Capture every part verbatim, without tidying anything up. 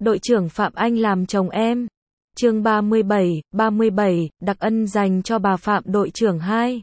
đội trưởng Phạm Anh làm chồng em. Chương ba mươi bảy, ba mươi bảy, đặc ân dành cho bà Phạm đội trưởng hai.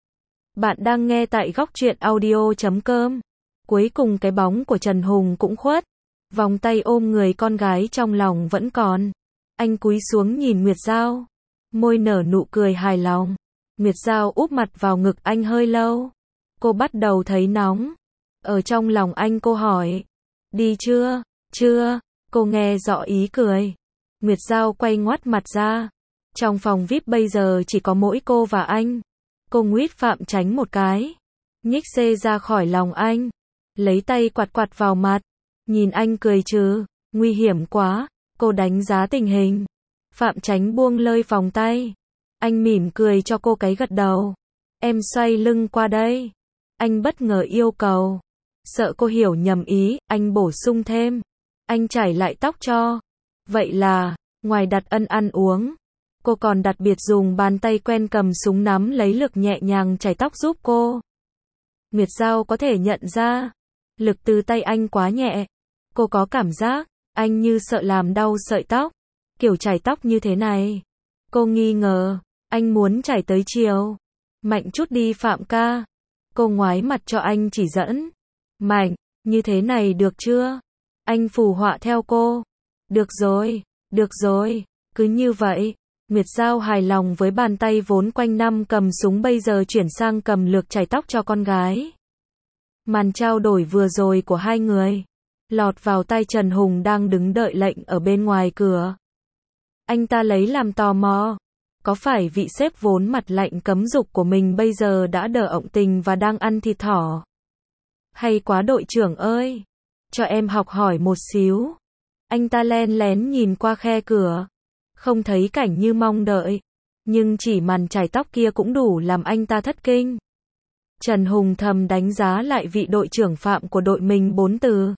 Bạn đang nghe tại góc truyện audio chấm com. Cuối cùng cái bóng của Trần Hùng cũng khuất. Vòng tay ôm người con gái trong lòng vẫn còn. Anh cúi xuống nhìn Nguyệt Giao. Môi nở nụ cười hài lòng. Nguyệt Giao úp mặt vào ngực anh hơi lâu. Cô bắt đầu thấy nóng. Ở trong lòng anh cô hỏi. Đi chưa? Chưa. Cô nghe rõ ý cười. Nguyệt Giao quay ngoắt mặt ra. Trong phòng vi ai pi bây giờ chỉ có mỗi cô và anh. Cô nguyết Phạm tránh một cái. Nhích xê ra khỏi lòng anh. Lấy tay quạt quạt vào mặt. Nhìn anh cười chứ. Nguy hiểm quá. Cô đánh giá tình hình. Phạm tránh buông lơi vòng tay. Anh mỉm cười cho cô cái gật đầu. Em xoay lưng qua đây. Anh bất ngờ yêu cầu. Sợ cô hiểu nhầm ý, anh bổ sung thêm. Anh chải lại tóc cho. Vậy là, ngoài đặt ân ăn uống, cô còn đặc biệt dùng bàn tay quen cầm súng nắm lấy lực nhẹ nhàng chải tóc giúp cô. Nguyệt Giao có thể nhận ra, lực từ tay anh quá nhẹ. Cô có cảm giác, anh như sợ làm đau sợi tóc. Kiểu chải tóc như thế này. Cô nghi ngờ, anh muốn chải tới chiều. Mạnh chút đi Phạm ca. Cô ngoái mặt cho anh chỉ dẫn. Mạnh, như thế này được chưa? Anh phù họa theo cô. Được rồi, được rồi, cứ như vậy. Nguyệt Giao hài lòng với bàn tay vốn quanh năm cầm súng bây giờ chuyển sang cầm lược chải tóc cho con gái. Màn trao đổi vừa rồi của hai người lọt vào tai Trần Hùng đang đứng đợi lệnh ở bên ngoài cửa. Anh ta lấy làm tò mò. Có phải vị sếp vốn mặt lạnh cấm dục của mình bây giờ đã đỡ ộng tình và đang ăn thịt thỏ? Hay quá đội trưởng ơi, cho em học hỏi một xíu. Anh ta len lén nhìn qua khe cửa. Không thấy cảnh như mong đợi. Nhưng chỉ màn chải tóc kia cũng đủ làm anh ta thất kinh. Trần Hùng thầm đánh giá lại vị đội trưởng Phạm của đội mình bốn từ.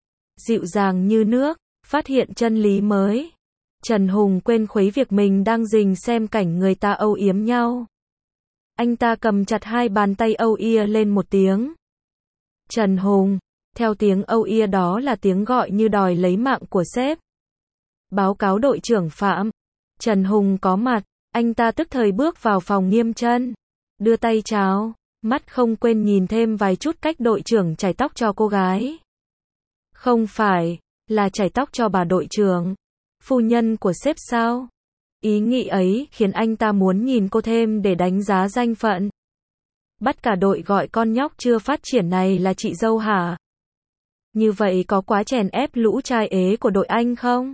Dịu dàng như nước, phát hiện chân lý mới. Trần Hùng quên khuấy việc mình đang rình xem cảnh người ta âu yếm nhau. Anh ta cầm chặt hai bàn tay âu yia lên một tiếng. Trần Hùng, theo tiếng âu yia đó là tiếng gọi như đòi lấy mạng của sếp. Báo cáo đội trưởng Phạm. Trần Hùng có mặt, anh ta tức thời bước vào phòng nghiêm chân. Đưa tay chào, mắt không quên nhìn thêm vài chút cách đội trưởng chải tóc cho cô gái. Không phải, là chải tóc cho bà đội trưởng. Phu nhân của sếp sao? Ý nghĩ ấy khiến anh ta muốn nhìn cô thêm để đánh giá danh phận. Bắt cả đội gọi con nhóc chưa phát triển này là chị dâu hả? Như vậy có quá chèn ép lũ trai ế của đội anh không?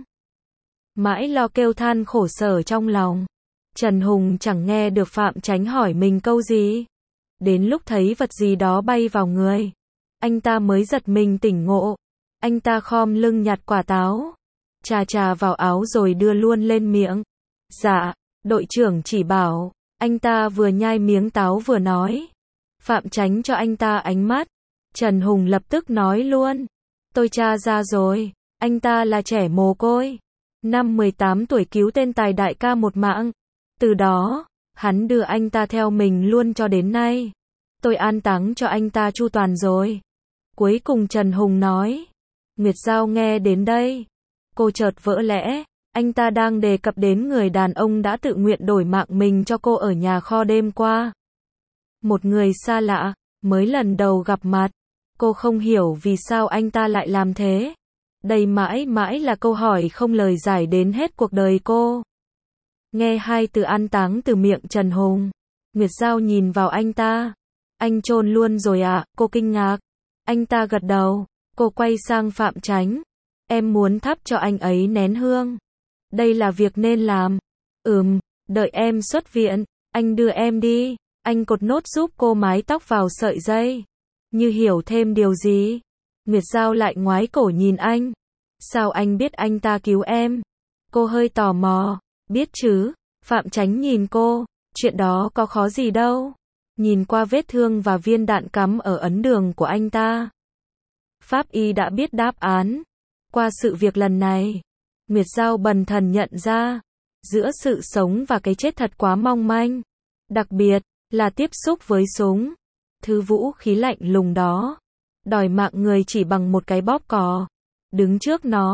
Mãi lo kêu than khổ sở trong lòng. Trần Hùng chẳng nghe được Phạm Chánh hỏi mình câu gì. Đến lúc thấy vật gì đó bay vào người, anh ta mới giật mình tỉnh ngộ. Anh ta khom lưng nhặt quả táo. Chà chà vào áo rồi đưa luôn lên miệng. Dạ, đội trưởng chỉ bảo. Anh ta vừa nhai miếng táo vừa nói. Phạm Chánh cho anh ta ánh mắt. Trần Hùng lập tức nói luôn. Tôi tra ra rồi. Anh ta là trẻ mồ côi. Năm mười tám tuổi cứu tên tài đại ca một mạng. Từ đó, hắn đưa anh ta theo mình luôn cho đến nay. Tôi an táng cho anh ta chu toàn rồi. Cuối cùng Trần Hùng nói. Nguyệt Giao nghe đến đây. Cô chợt vỡ lẽ. Anh ta đang đề cập đến người đàn ông đã tự nguyện đổi mạng mình cho cô ở nhà kho đêm qua. Một người xa lạ, mới lần đầu gặp mặt. Cô không hiểu vì sao anh ta lại làm thế. Đây mãi mãi là câu hỏi không lời giải đến hết cuộc đời cô. Nghe hai từ an táng từ miệng Trần Hùng. Nguyệt Giao nhìn vào anh ta. Anh chôn luôn rồi à? Cô kinh ngạc. Anh ta gật đầu. Cô quay sang Phạm Chánh. Em muốn thắp cho anh ấy nén hương. Đây là việc nên làm. Ừm, đợi em xuất viện, anh đưa em đi. Anh cột nốt giúp cô mái tóc vào sợi dây. Như hiểu thêm điều gì. Nguyệt Giao lại ngoái cổ nhìn anh. Sao anh biết anh ta cứu em? Cô hơi tò mò. Biết chứ. Phạm Chánh nhìn cô. Chuyện đó có khó gì đâu. Nhìn qua vết thương và viên đạn cắm ở ấn đường của anh ta. Pháp y đã biết đáp án. Qua sự việc lần này, Nguyệt Giao bần thần nhận ra, giữa sự sống và cái chết thật quá mong manh. Đặc biệt, là tiếp xúc với súng. Thứ vũ khí lạnh lùng đó. Đòi mạng người chỉ bằng một cái bóp cò. Đứng trước nó,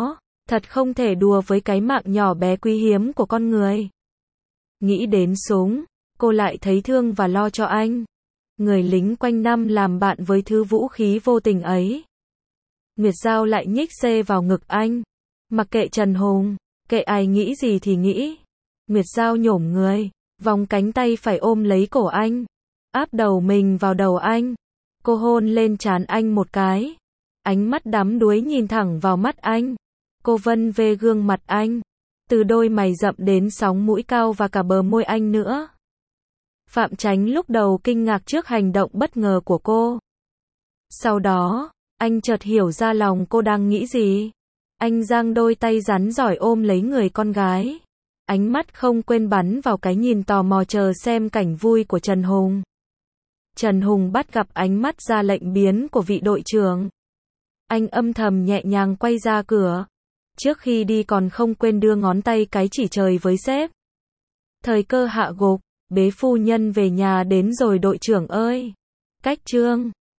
Thật không thể đùa với cái mạng nhỏ bé quý hiếm của con người. Nghĩ đến súng, cô lại thấy thương và lo cho anh. Người lính quanh năm làm bạn với thứ vũ khí vô tình ấy. Nguyệt Giao lại nhích xê vào ngực anh. Mặc kệ Trần Hùng, kệ ai nghĩ gì thì nghĩ. Nguyệt Giao nhổm người, vòng cánh tay phải ôm lấy cổ anh, áp đầu mình vào đầu anh. Cô hôn lên trán anh một cái. Ánh mắt đắm đuối nhìn thẳng vào mắt anh. Cô vân về gương mặt anh, từ đôi mày rậm đến sóng mũi cao và cả bờ môi anh nữa. Phạm Chánh lúc đầu kinh ngạc trước hành động bất ngờ của cô. Sau đó, anh chợt hiểu ra lòng cô đang nghĩ gì. Anh giang đôi tay rắn giỏi ôm lấy người con gái. Ánh mắt không quên bắn vào cái nhìn tò mò chờ xem cảnh vui của Trần Hùng. Trần Hùng bắt gặp ánh mắt ra lệnh biến của vị đội trưởng. Anh âm thầm nhẹ nhàng quay ra cửa. Trước khi đi còn không quên đưa ngón tay cái chỉ trời với sếp. Thời cơ hạ gục, bế phu nhân về nhà đến rồi đội trưởng ơi. Cách chương